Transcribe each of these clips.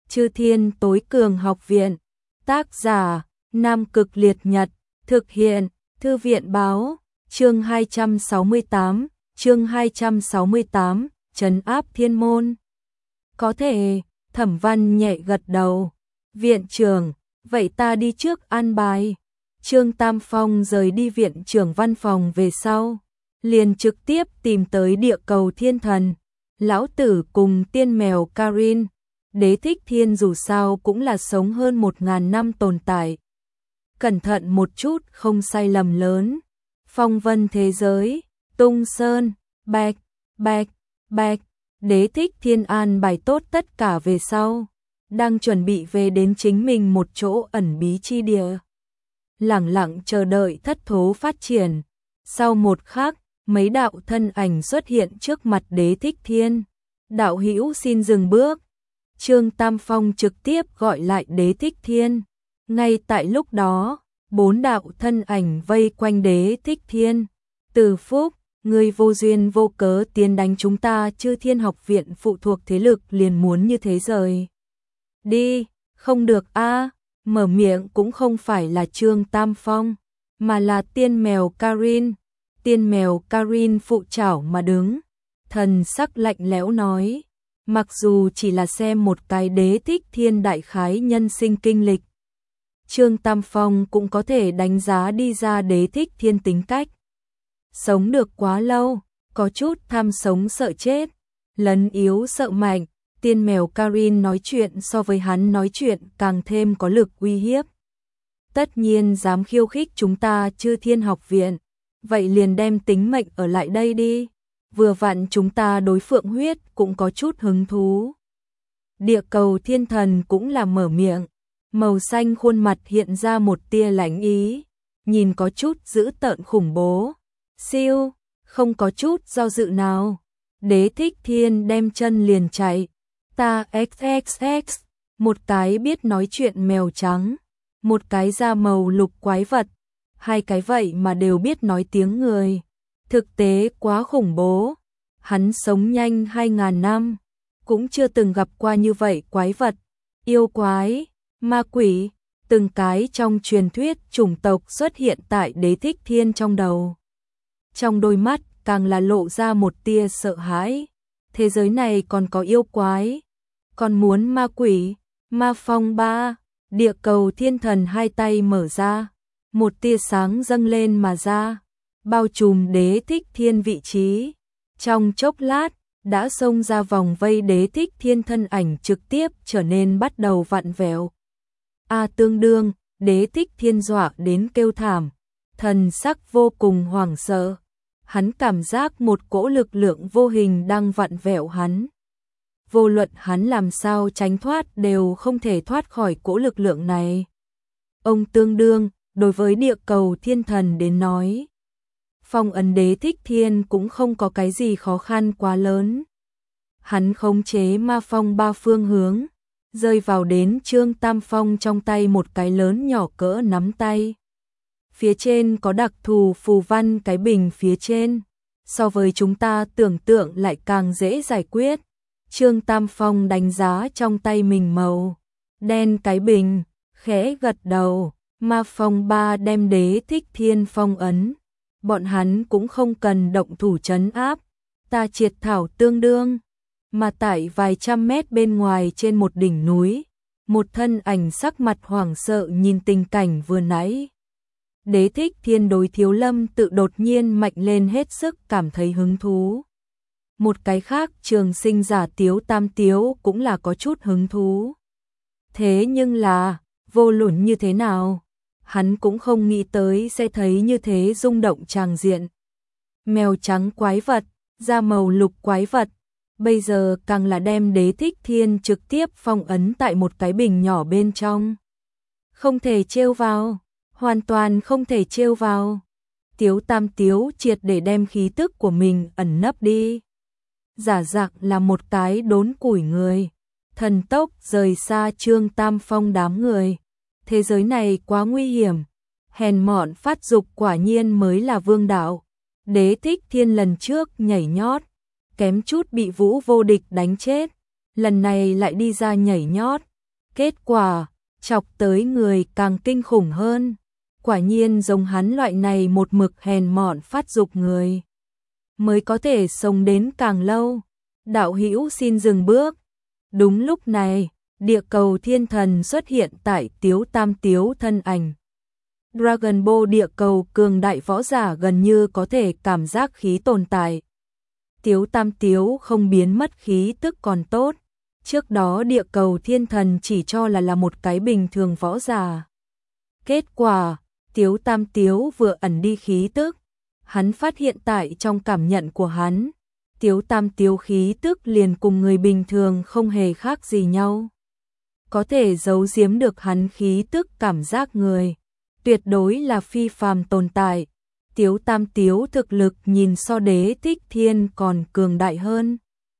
Chư Thiên Tối Cường Học Viện. Tác giả: Nam Cực Liệt Nhật. Thực hiện: Thư viện báo. Chương 268, trấn áp thiên môn. Có thể. Thẩm Văn nhẹ gật đầu. Viện trưởng, vậy ta đi trước an bài. Trương Tam Phong rời đi viện trưởng văn phòng về sau, liền trực tiếp tìm tới địa cầu thiên thần. Lão tử cùng tiên mèo Karin, Đế Thích Thiên dù sao cũng là sống hơn 1000 năm tồn tại. Cẩn thận một chút không sai lầm lớn. Phong vân thế giới, tung sơn, bạch, Đế Thích Thiên an bài tốt tất cả về sau, đang chuẩn bị về đến chính mình một chỗ ẩn bí chi địa. Lẳng lặng chờ đợi thất thố phát triển. Sau một khắc, mấy đạo thân ảnh xuất hiện trước mặt Đế Thích Thiên. Đạo hữu xin dừng bước. Trương Tam Phong trực tiếp gọi lại Đế Thích Thiên. Ngay tại lúc đó, 4 đạo thân ảnh vây quanh Đế Thích Thiên. Từ Phúc, người vô duyên vô cớ tiến đánh chúng ta, Chư Thiên Học Viện phụ thuộc thế lực liền muốn như thế rời đi, không được a. Mở miệng cũng không phải là Trương Tam Phong, mà là tiên mèo Karin. Tiên mèo Karin phụ trảo mà đứng, thần sắc lạnh lẽo nói, mặc dù chỉ là xem một cái Đế Thích Thiên đại khái nhân sinh kinh lịch, Trương Tam Phong cũng có thể đánh giá đi ra Đế Thích Thiên tính cách. Sống được quá lâu, có chút tham sống sợ chết, lấn yếu sợ mạnh. Tiên mèo Karin nói chuyện so với hắn nói chuyện càng thêm có lực uy hiếp. Tất nhiên dám khiêu khích chúng ta Chư Thiên Học Viện, vậy liền đem tính mệnh ở lại đây đi. Vừa vặn chúng ta đối Phượng huyết cũng có chút hứng thú. Địa cầu thiên thần cũng là mở miệng, màu xanh khuôn mặt hiện ra một tia lãnh ý, nhìn có chút dữ tợn khủng bố. Siêu, không có chút do dự nào. Đế Thích Thiên đem chân liền chạy. Ta XXX, một cái biết nói chuyện mèo trắng, một cái da màu lục quái vật, hai cái vậy mà đều biết nói tiếng người. Thực tế quá khủng bố. Hắn sống nhanh 2000 năm, cũng chưa từng gặp qua như vậy quái vật, yêu quái, ma quỷ, từng cái trong truyền thuyết chủng tộc xuất hiện tại Đế Thích Thiên trong đầu. Trong đôi mắt càng là lộ ra một tia sợ hãi. Thế giới này còn có yêu quái, còn muốn ma quỷ. Ma phong ba, địa cầu thiên thần hai tay mở ra, một tia sáng dâng lên mà ra, bao trùm Đế Thích Thiên vị trí. Trong chốc lát, đã xông ra vòng vây Đế Thích Thiên, thân ảnh trực tiếp trở nên bắt đầu vặn vẹo. Tương đương, Đế Thích Thiên dọa đến kêu thảm, thần sắc vô cùng hoảng sợ. Hắn cảm giác một cỗ lực lượng vô hình đang vặn vẹo hắn. Vô luận hắn làm sao tránh thoát đều không thể thoát khỏi cỗ lực lượng này. Ông tương đương, đối với địa cầu thiên thần đến nói, phong ấn Đế Thích Thiên cũng không có cái gì khó khăn quá lớn. Hắn khống chế ma phong ba phương hướng, rơi vào đến Trương Tam Phong trong tay một cái lớn nhỏ cỡ nắm tay. Phía trên có đặc thù phù văn cái bình phía trên, so với chúng ta tưởng tượng lại càng dễ giải quyết. Trương Tam Phong đánh giá trong tay mình màu đen cái bình, khẽ gật đầu. Ma phong ba đem Đế Thích Thiên phong ấn, bọn hắn cũng không cần động thủ trấn áp, ta triệt thảo tương đương. Mà tại vài trăm mét bên ngoài trên một đỉnh núi, một thân ảnh sắc mặt hoảng sợ nhìn tình cảnh vừa nãy. Đế Thích Thiên đối Thiếu Lâm tự đột nhiên mạnh lên hết sức cảm thấy hứng thú. Một cái khác trường sinh giả Tiếu Tam Tiếu cũng là có chút hứng thú. Thế nhưng là, vô luận như thế nào, hắn cũng không nghĩ tới sẽ thấy như thế rung động tràng diện. Mèo trắng quái vật, da màu lục quái vật, bây giờ càng là đem Đế Thích Thiên trực tiếp phong ấn tại một cái bình nhỏ bên trong. Không thể trêu vào, hoàn toàn không thể trêu vào. Tiếu Tam Tiếu triệt để đem khí tức của mình ẩn nấp đi. Giả dạng là một cái đốn củi người, thần tốc rời xa Trương Tam Phong đám người. Thế giới này quá nguy hiểm, hèn mọn phát dục quả nhiên mới là vương đạo. Đế Thích Thiên lần trước nhảy nhót, kém chút bị Vũ Vô Địch đánh chết, lần này lại đi ra nhảy nhót, Kết quả, chọc tới người càng kinh khủng hơn. Quả nhiên giống hắn loại này một mực hèn mọn phát dục người mới có thể sống đến càng lâu. Đạo hữu xin dừng bước. Đúng lúc này, địa cầu thiên thần xuất hiện tại Tiếu Tam Tiếu thân ảnh. Dragon Ball địa cầu cường đại võ giả gần như có thể cảm giác khí tồn tại. Tiếu Tam Tiếu không biến mất khí tức còn tốt. Trước đó địa cầu thiên thần chỉ cho là một cái bình thường võ giả. Kết quả, Tiếu Tam Tiếu vừa ẩn đi khí tức. Hắn phát hiện tại trong cảm nhận của hắn, Tiếu Tam Tiếu khí tức liền cùng người bình thường không hề khác gì nhau. Có thể giấu giếm được hắn khí tức cảm giác người. Tuyệt đối là phi phàm tồn tại. Tiếu Tam Tiếu thực lực nhìn so Đế Thích Thiên còn cường đại hơn.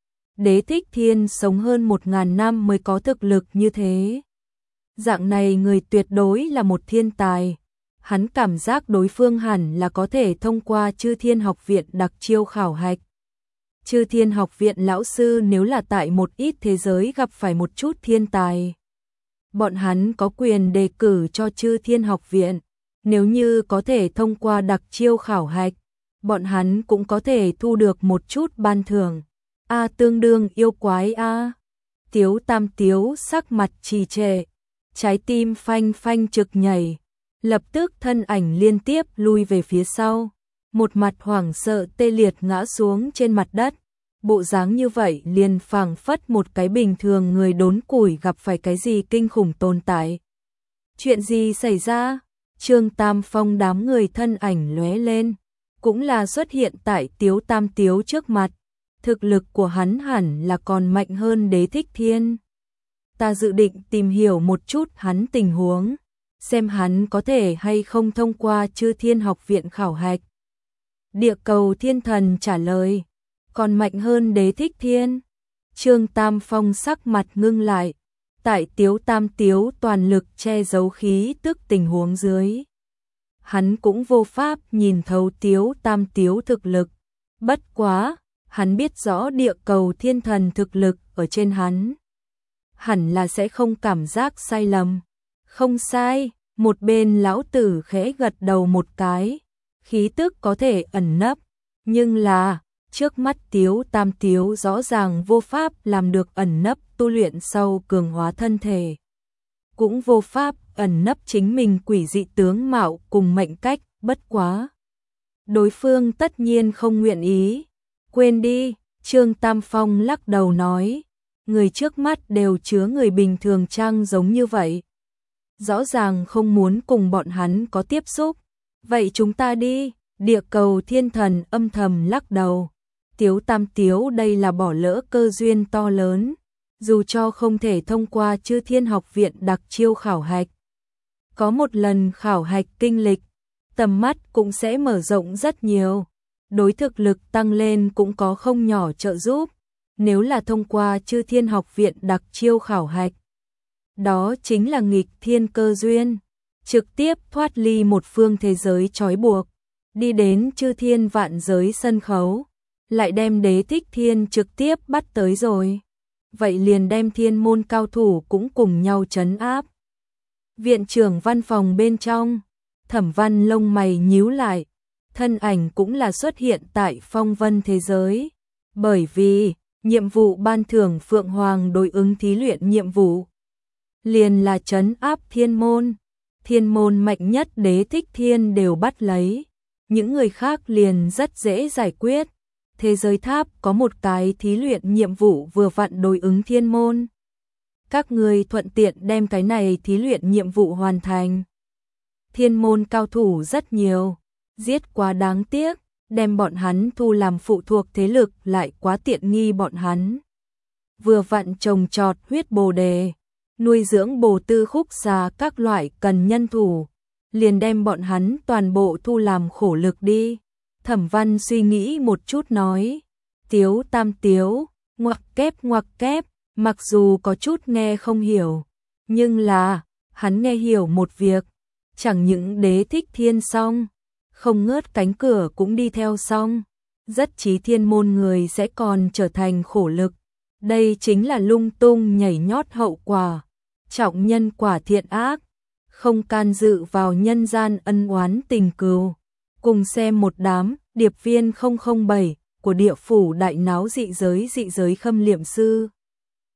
Đế Thích Thiên sống hơn 1000 năm mới có thực lực như thế. Dạng này người tuyệt đối là một thiên tài. Hắn cảm giác đối phương hẳn là có thể thông qua Chư Thiên Học Viện đặc chiêu khảo hạch. Chư Thiên Học Viện lão sư nếu là tại một ít thế giới gặp phải một chút thiên tài, bọn hắn có quyền đề cử cho Chư Thiên Học Viện. Nếu như có thể thông qua đặc chiêu khảo hạch, bọn hắn cũng có thể thu được một chút ban thưởng. Tương đương yêu quái a. Tiếu Tam Tiếu sắc mặt trì trệ, trái tim phanh phanh trực nhảy, lập tức thân ảnh liên tiếp lui về phía sau, một mặt hoảng sợ tê liệt ngã xuống trên mặt đất. Bộ dáng như vậy liền phảng phất một cái bình thường người đốn củi gặp phải cái gì kinh khủng tồn tại. Chuyện gì xảy ra? Trương Tam Phong đám người thân ảnh lóe lên, cũng là xuất hiện tại Tiếu Tam Tiếu trước mặt. Thực lực của hắn hẳn là còn mạnh hơn Đế Thích Thiên. Ta dự định tìm hiểu một chút hắn tình huống, xem hắn có thể hay không thông qua Chư Thiên Học Viện khảo hạch. Địa cầu thiên thần trả lời, còn mạnh hơn Đế Thích Thiên. Trương Tam Phong sắc mặt ngưng lại, tại Tiếu Tam Tiếu toàn lực che giấu khí tức tình huống dưới. Hắn cũng vô pháp nhìn thấu Tiếu Tam Tiếu thực lực. Bất quá, hắn biết rõ địa cầu thiên thần thực lực ở trên hắn. Hẳn là sẽ không cảm giác sai lầm. Không sai, một bên lão tử khẽ gật đầu một cái. Khí tức có thể ẩn nấp, nhưng là trước mắt Tiếu Tam Tiếu rõ ràng vô pháp làm được ẩn nấp tu luyện sau cường hóa thân thể. Cũng vô pháp ẩn nấp chính mình quỷ dị tướng mạo cùng mệnh cách, bất quá. Đối phương tất nhiên không nguyện ý. Quên đi, Trương Tam Phong lắc đầu nói. Người trước mắt đều chứa người bình thường chăng giống như vậy. Rõ ràng không muốn cùng bọn hắn có tiếp xúc. Vậy chúng ta đi, địa cầu thiên thần âm thầm lắc đầu. Tiếu Tam Tiếu đây là bỏ lỡ cơ duyên to lớn. Dù cho không thể thông qua Chư Thiên Học Viện đặc chiêu khảo hạch. Có một lần khảo hạch kinh lịch, tầm mắt cũng sẽ mở rộng rất nhiều. Đối thực lực tăng lên cũng có không nhỏ trợ giúp. Nếu là thông qua Chư Thiên Học Viện đặc chiêu khảo hạch, đó chính là nghịch thiên cơ duyên. Trực tiếp thoát ly một phương thế giới trói buộc, đi đến Chư Thiên vạn giới sân khấu, lại đem Đế Thích Thiên trực tiếp bắt tới rồi. Vậy liền đem thiên môn cao thủ cũng cùng nhau trấn áp. Viện trưởng văn phòng bên trong, Thẩm Văn lông mày nhíu lại, thân ảnh cũng là xuất hiện tại phong vân thế giới. Bởi vì, nhiệm vụ ban thưởng Phượng Hoàng đối ứng thí luyện nhiệm vụ, liền là trấn áp thiên môn. Thiên môn mạnh nhất Đế Thích Thiên đều bắt lấy, những người khác liền rất dễ giải quyết. Thế giới tháp có một cái thí luyện nhiệm vụ vừa vặn đối ứng thiên môn. Các người thuận tiện đem cái này thí luyện nhiệm vụ hoàn thành. Thiên môn cao thủ rất nhiều, giết quá đáng tiếc, đem bọn hắn thu làm phụ thuộc thế lực lại quá tiện nghi bọn hắn. Vừa vặn trồng trọt huyết bồ đề, nuôi dưỡng bồ tư khúc xà các loại cần nhân thủ, liền đem bọn hắn toàn bộ thu làm khổ lực đi. Thẩm Văn suy nghĩ một chút nói, Tiếu Tam Tiếu, ngoặc kép, mặc dù có chút nghe không hiểu, nhưng là, hắn nghe hiểu một việc, chẳng những Đế Thích Thiên xong, không ngớt cánh cửa cũng đi theo xong, rất chí thiên môn người sẽ còn trở thành khổ lực. Đây chính là lung tung nhảy nhót hậu quả. trọng nhân quả thiện ác, không can dự vào nhân gian ân oán tình cừu. Cùng xem một đám điệp viên 007 của địa phủ đại náo dị giới khâm liệm sư.